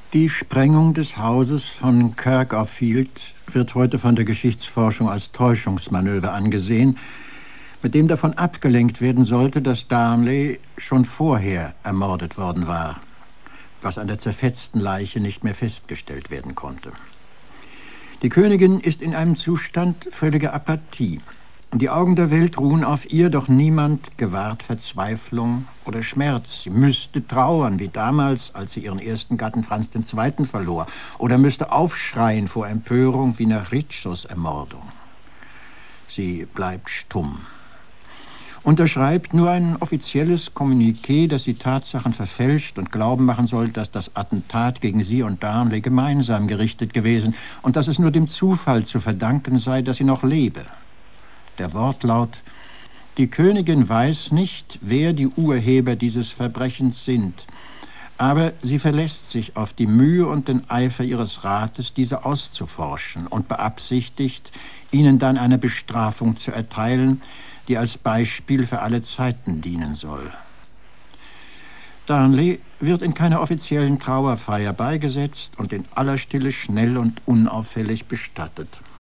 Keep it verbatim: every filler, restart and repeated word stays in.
Die Sprengung des Hauses von Craig-of-Field wird heute von der Geschichtsforschung als Täuschungsmanöver angesehen, mit dem davon abgelenkt werden sollte, dass Darnley schon vorher ermordet worden war, was an der zerfetzten Leiche nicht mehr festgestellt werden konnte. Die Königin ist in einem Zustand völliger Apathie. Die Augen der Welt ruhen auf ihr, doch niemand gewahrt Verzweiflung oder Schmerz. Sie müsste trauern, wie damals, als sie ihren ersten Gatten Franz der Zweite verlor, oder müsste aufschreien vor Empörung, wie nach Riccios Ermordung. Sie bleibt stumm. Unterschreibt nur ein offizielles Kommuniqué, das die Tatsachen verfälscht und glauben machen soll, dass das Attentat gegen sie und Darnley gemeinsam gerichtet gewesen und dass es nur dem Zufall zu verdanken sei, dass sie noch lebe. Der Wortlaut: Die Königin weiß nicht, wer die Urheber dieses Verbrechens sind, aber sie verlässt sich auf die Mühe und den Eifer ihres Rates, diese auszuforschen, und beabsichtigt, ihnen dann eine Bestrafung zu erteilen, die als Beispiel für alle Zeiten dienen soll. Darnley wird in keiner offiziellen Trauerfeier beigesetzt und in aller Stille schnell und unauffällig bestattet.